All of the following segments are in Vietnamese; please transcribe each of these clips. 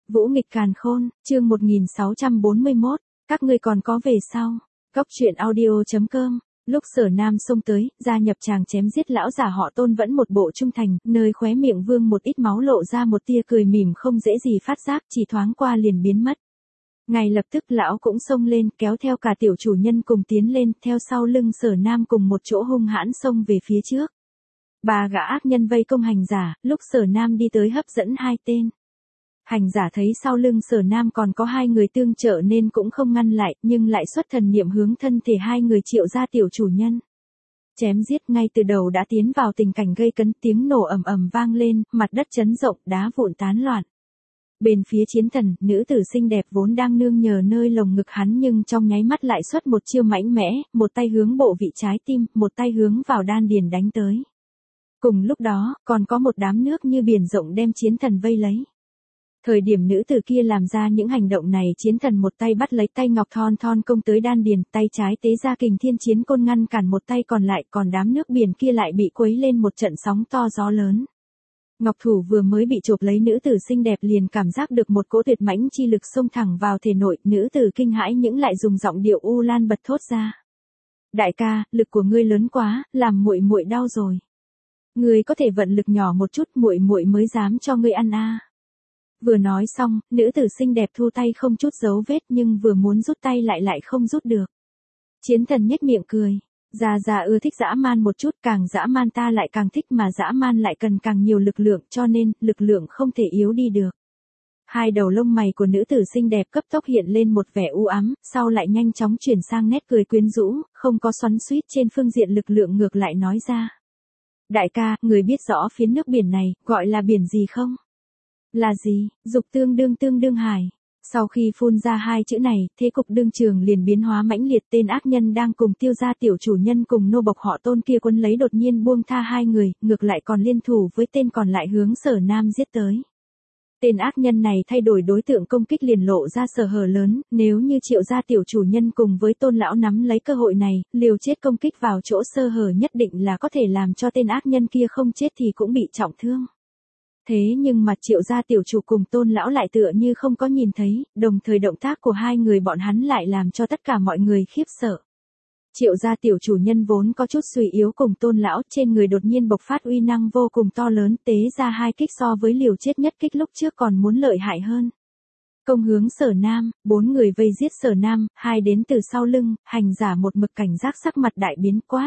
Vũ nghịch càn khôn, chương 1641, các ngươi còn có về sau. Góc truyện audio.com. Lúc Sở Nam xông tới, gia nhập chàng chém giết lão giả họ Tôn vẫn một bộ trung thành, nơi khóe miệng vương một ít máu lộ ra một tia cười mỉm không dễ gì phát giác, chỉ thoáng qua liền biến mất. Ngay lập tức lão cũng xông lên, kéo theo cả tiểu chủ nhân cùng tiến lên, theo sau lưng Sở Nam cùng một chỗ hung hãn xông về phía trước. Ba gã ác nhân vây công hành giả, lúc Sở Nam đi tới hấp dẫn hai tên. Hành giả thấy sau lưng Sở Nam còn có hai người tương trợ nên cũng không ngăn lại, nhưng lại xuất thần niệm hướng thân thể hai người Triệu gia tiểu chủ nhân. Chém giết ngay từ đầu đã tiến vào tình cảnh gây cấn, tiếng nổ ầm ầm vang lên, mặt đất chấn rộng, đá vụn tán loạn. Bên phía chiến thần, nữ tử xinh đẹp vốn đang nương nhờ nơi lồng ngực hắn nhưng trong nháy mắt lại xuất một chiêu mãnh mẽ, một tay hướng bộ vị trái tim, một tay hướng vào đan điền đánh tới. Cùng lúc đó, còn có một đám nước như biển rộng đem chiến thần vây lấy. Thời điểm nữ tử kia làm ra những hành động này, chiến thần một tay bắt lấy tay ngọc thon thon công tới đan điền, tay trái tế ra kình thiên chiến côn ngăn cản một tay còn lại, còn đám nước biển kia lại bị quấy lên một trận sóng to gió lớn. Ngọc thủ vừa mới bị chộp lấy nữ tử xinh đẹp liền cảm giác được một cỗ tuyệt mãnh chi lực xông thẳng vào thể nội, nữ tử kinh hãi những lại dùng giọng điệu u lan bật thốt ra. Đại ca, lực của ngươi lớn quá, làm muội muội đau rồi. Ngươi có thể vận lực nhỏ một chút, muội muội mới dám cho ngươi ăn a. Vừa nói xong, nữ tử xinh đẹp thu tay không chút dấu vết nhưng vừa muốn rút tay lại không rút được. Chiến thần nhếch miệng cười. Già ưa thích dã man một chút, càng dã man ta lại càng thích, mà dã man lại cần càng nhiều lực lượng, cho nên, lực lượng không thể yếu đi được. Hai đầu lông mày của nữ tử xinh đẹp cấp tốc hiện lên một vẻ u ám, sau lại nhanh chóng chuyển sang nét cười quyến rũ, không có xoắn xuýt trên phương diện lực lượng, ngược lại nói ra. Đại ca, người biết rõ phiến nước biển này, gọi là biển gì không? Là gì? Dục tương đương hải. Sau khi phun ra hai chữ này, thế cục đương trường liền biến hóa mãnh liệt, tên ác nhân đang cùng Tiêu gia tiểu chủ nhân cùng nô bộc họ Tôn kia quấn lấy đột nhiên buông tha hai người, ngược lại còn liên thủ với tên còn lại hướng Sở Nam giết tới. Tên ác nhân này thay đổi đối tượng công kích liền lộ ra sơ hở lớn, nếu như Triệu gia tiểu chủ nhân cùng với Tôn lão nắm lấy cơ hội này, liều chết công kích vào chỗ sơ hở nhất định là có thể làm cho tên ác nhân kia không chết thì cũng bị trọng thương. Thế nhưng mà Triệu gia tiểu chủ cùng Tôn lão lại tựa như không có nhìn thấy, đồng thời động tác của hai người bọn hắn lại làm cho tất cả mọi người khiếp sợ. Triệu gia tiểu chủ nhân vốn có chút suy yếu cùng Tôn lão, trên người đột nhiên bộc phát uy năng vô cùng to lớn, tế ra hai kích so với liều chết nhất kích lúc trước còn muốn lợi hại hơn. Công hướng Sở Nam, bốn người vây giết Sở Nam, hai đến từ sau lưng, hành giả một mực cảnh giác sắc mặt đại biến quát.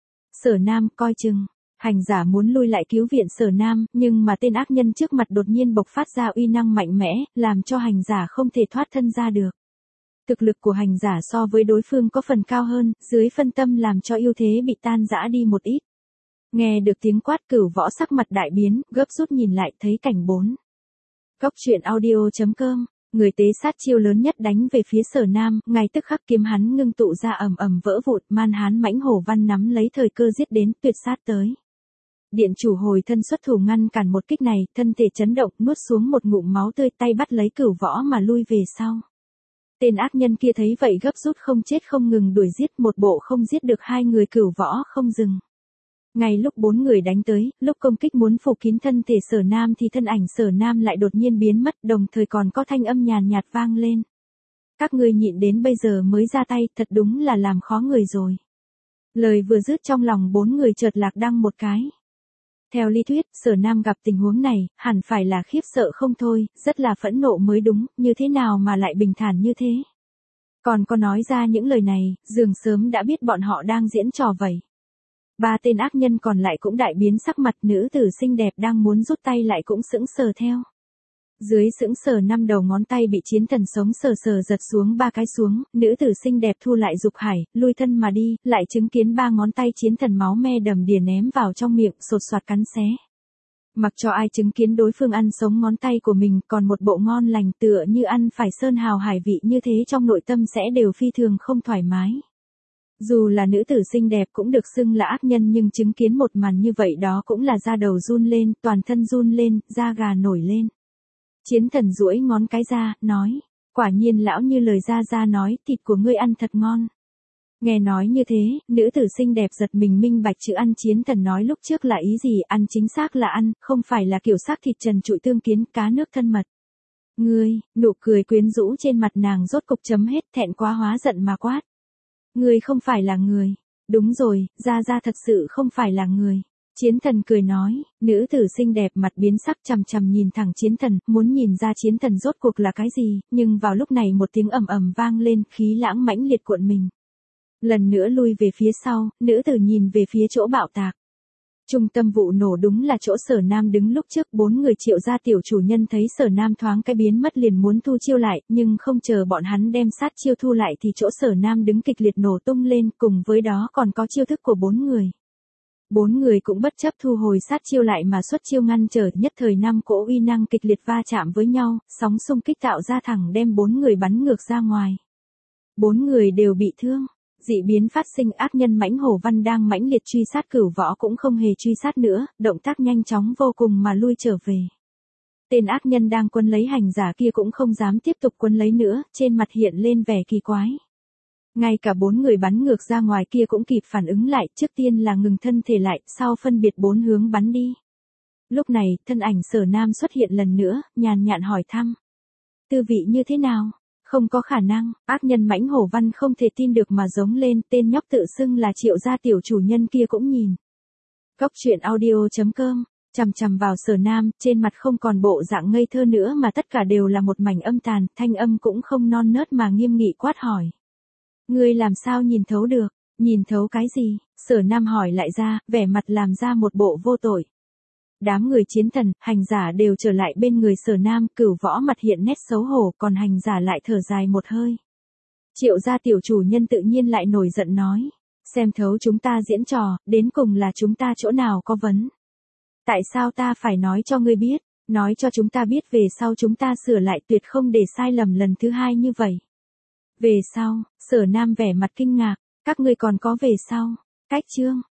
Sở Nam coi chừng. Hành giả muốn lui lại cứu viện Sở Nam, nhưng mà tên ác nhân trước mặt đột nhiên bộc phát ra uy năng mạnh mẽ, làm cho hành giả không thể thoát thân ra được. Thực lực của hành giả so với đối phương có phần cao hơn, dưới phân tâm làm cho ưu thế bị tan rã đi một ít. Nghe được tiếng quát, Cửu Võ sắc mặt đại biến, gấp rút nhìn lại thấy cảnh bốn. Góc truyện audio.com. Người tế sát chiêu lớn nhất đánh về phía Sở Nam, ngay tức khắc kiếm hắn ngưng tụ ra ầm ầm vỡ vụn, man hán mãnh hổ văn nắm lấy thời cơ giết đến, tuyệt sát tới. Điện chủ hồi thân xuất thủ ngăn cản một kích này, thân thể chấn động, nuốt xuống một ngụm máu tươi, tay bắt lấy Cửu Võ mà lui về sau. Tên ác nhân kia thấy vậy gấp rút không chết không ngừng đuổi giết, một bộ không giết được hai người Cửu Võ không dừng. Ngay lúc bốn người đánh tới, lúc công kích muốn phủ kín thân thể Sở Nam thì thân ảnh Sở Nam lại đột nhiên biến mất, đồng thời còn có thanh âm nhàn nhạt vang lên. Các ngươi nhịn đến bây giờ mới ra tay, thật đúng là làm khó người rồi. Lời vừa dứt trong lòng bốn người chợt lạc đăng một cái. Theo lý thuyết, Sở Nam gặp tình huống này, hẳn phải là khiếp sợ không thôi, rất là phẫn nộ mới đúng, như thế nào mà lại bình thản như thế. Còn có nói ra những lời này, dường sớm đã biết bọn họ đang diễn trò vậy. Ba tên ác nhân còn lại cũng đại biến sắc mặt, nữ tử xinh đẹp đang muốn rút tay lại cũng sững sờ theo. Dưới sững sờ năm đầu ngón tay bị chiến thần sống sờ giật xuống ba cái xuống, nữ tử xinh đẹp thu lại dục hải, lui thân mà đi, lại chứng kiến ba ngón tay chiến thần máu me đầm đìa ném vào trong miệng, sột soạt cắn xé. Mặc cho ai chứng kiến đối phương ăn sống ngón tay của mình, còn một bộ ngon lành tựa như ăn phải sơn hào hải vị như thế, trong nội tâm sẽ đều phi thường không thoải mái. Dù là nữ tử xinh đẹp cũng được xưng là ác nhân nhưng chứng kiến một màn như vậy đó cũng là da đầu run lên, toàn thân run lên, da gà nổi lên. Chiến thần duỗi ngón cái ra, nói, quả nhiên lão như lời gia nói, thịt của ngươi ăn thật ngon. Nghe nói như thế, nữ tử xinh đẹp giật mình minh bạch chữ ăn chiến thần nói lúc trước là ý gì, ăn chính xác là ăn, không phải là kiểu xác thịt trần trụi tương kiến, cá nước thân mật. Nụ cười quyến rũ trên mặt nàng rốt cục chấm hết, thẹn quá hóa giận mà quát. Ngươi không phải là người. Đúng rồi, Gia Gia thật sự không phải là người. Chiến thần cười nói, nữ tử xinh đẹp mặt biến sắc chằm chằm nhìn thẳng chiến thần, muốn nhìn ra chiến thần rốt cuộc là cái gì, nhưng vào lúc này một tiếng ầm ầm vang lên, khí lãng mãnh liệt cuộn mình. Lần nữa lui về phía sau, nữ tử nhìn về phía chỗ bạo tạc. Trung tâm vụ nổ đúng là chỗ Sở Nam đứng lúc trước, 4 người Triệu gia tiểu chủ nhân thấy Sở Nam thoáng cái biến mất liền muốn thu chiêu lại, nhưng không chờ bọn hắn đem sát chiêu thu lại thì chỗ Sở Nam đứng kịch liệt nổ tung lên, cùng với đó còn có chiêu thức của 4 người. 4 người cũng bất chấp thu hồi sát chiêu lại mà xuất chiêu ngăn trở, nhất thời 5 cỗ uy năng kịch liệt va chạm với nhau, sóng xung kích tạo ra thẳng đem 4 người bắn ngược ra ngoài. 4 người đều bị thương. Dị biến phát sinh, ác nhân Mãnh Hổ Văn đang mãnh liệt truy sát Cửu Võ cũng không hề truy sát nữa, động tác nhanh chóng vô cùng mà lui trở về. Tên ác nhân đang quấn lấy hành giả kia cũng không dám tiếp tục quấn lấy nữa, trên mặt hiện lên vẻ kỳ quái. Ngay cả 4 người bắn ngược ra ngoài kia cũng kịp phản ứng lại, trước tiên là ngừng thân thể lại, sau phân biệt 4 hướng bắn đi. Lúc này, thân ảnh Sở Nam xuất hiện lần nữa, nhàn nhạt hỏi thăm. Tư vị như thế nào? Không có khả năng, ác nhân Mãnh Hổ Văn không thể tin được mà giống lên, tên nhóc tự xưng là Triệu gia tiểu chủ nhân kia cũng nhìn. Cốc truyện audio.com, chằm chằm vào Sở Nam, trên mặt không còn bộ dạng ngây thơ nữa mà tất cả đều là một mảnh âm tàn, thanh âm cũng không non nớt mà nghiêm nghị quát hỏi. Ngươi làm sao nhìn thấu được? Nhìn thấu cái gì? Sở Nam hỏi lại ra, vẻ mặt làm ra một bộ vô tội. Đám người chiến thần, hành giả đều trở lại bên người Sở Nam, Cửu Võ mặt hiện nét xấu hổ, còn hành giả lại thở dài một hơi. Triệu gia tiểu chủ nhân tự nhiên lại nổi giận nói. Xem thấu chúng ta diễn trò, đến cùng là chúng ta chỗ nào có vấn. Tại sao ta phải nói cho ngươi biết, nói cho chúng ta biết về sau chúng ta sửa lại tuyệt không để sai lầm lần thứ hai như vậy. Về sau, Sở Nam vẻ mặt kinh ngạc, các ngươi còn có về sau. Cách chương.